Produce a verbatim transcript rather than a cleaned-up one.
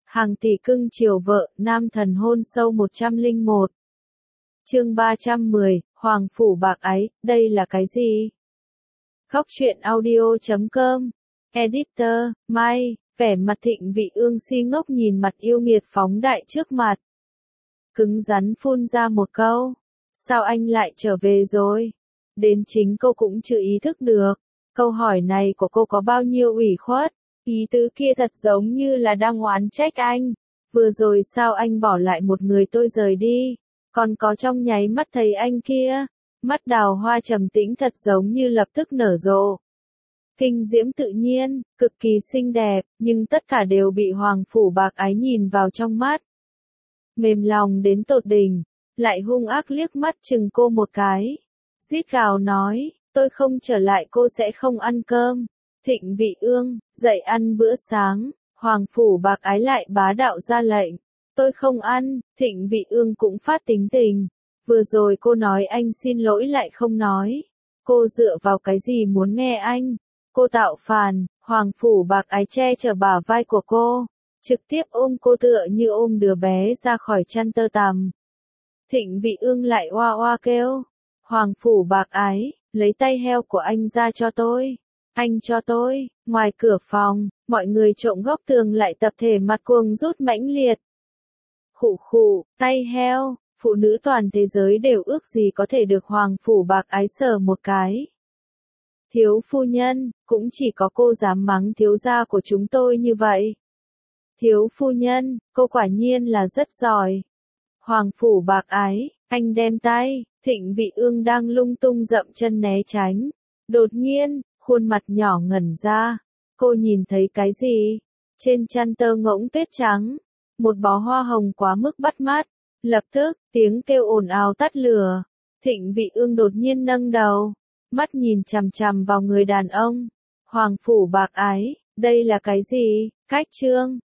Hàng tỷ cưng chiều vợ, nam thần hôn sâu một trăm lẻ một. Chương ba trăm mười, Hoàng phủ bạc ái, đây là cái gì? Khóc chuyện audio chấm com. Editor, Mai, vẻ mặt Thịnh Vị Ương si ngốc nhìn mặt yêu nghiệt phóng đại trước mặt. Cứng rắn phun ra một câu. Sao anh lại trở về rồi? Đến chính cô cũng chưa ý thức được. Câu hỏi này của cô có bao nhiêu ủy khuất. Ý tứ kia thật giống như là đang oán trách anh. Vừa rồi sao anh bỏ lại một người tôi rời đi. Còn có trong nháy mắt thấy anh kia. Mắt đào hoa trầm tĩnh thật giống như lập tức nở rộ. Kinh diễm tự nhiên, cực kỳ xinh đẹp, nhưng tất cả đều bị Hoàng phủ bạc ái nhìn vào trong mắt. Mềm lòng đến tột đỉnh, lại hung ác liếc mắt chừng cô một cái. Rít gào nói, tôi không trở lại cô sẽ không ăn cơm. Thịnh Vị Ương, dậy ăn bữa sáng. Hoàng phủ bạc ái lại bá đạo ra lệnh. Tôi không ăn. Thịnh Vị Ương cũng phát tính tình. Vừa rồi cô nói anh xin lỗi lại không nói. Cô dựa vào cái gì muốn nghe anh? Cô tạo phản. Hoàng phủ bạc ái che chở bả vai của cô, trực tiếp ôm cô tựa như ôm đứa bé ra khỏi chăn tơ tằm. Thịnh Vị Ương lại oa oa kêu. Hoàng phủ bạc ái, lấy tay heo của anh ra cho tôi. Anh cho tôi. Ngoài cửa phòng, mọi người trộm góc tường lại tập thể mặt cuồng rút mãnh liệt. Khụ khụ, tay heo, phụ nữ toàn thế giới đều ước gì có thể được Hoàng phủ bạc ái sờ một cái. Thiếu phu nhân, cũng chỉ có cô dám mắng thiếu gia của chúng tôi như vậy. Thiếu phu nhân, cô quả nhiên là rất giỏi. Hoàng phủ bạc ái, anh đem tay. Thịnh Vị Ương đang lung tung dậm chân né tránh. Đột nhiên, khuôn mặt nhỏ ngẩn ra. Cô nhìn thấy cái gì? Trên chăn tơ ngỗng tuyết trắng, một bó hoa hồng quá mức bắt mắt. Lập tức, tiếng kêu ồn ào tắt lửa. Thịnh Vị Ương đột nhiên nâng đầu, mắt nhìn chằm chằm vào người đàn ông. Hoàng phủ bạc ái, đây là cái gì? Cách trương,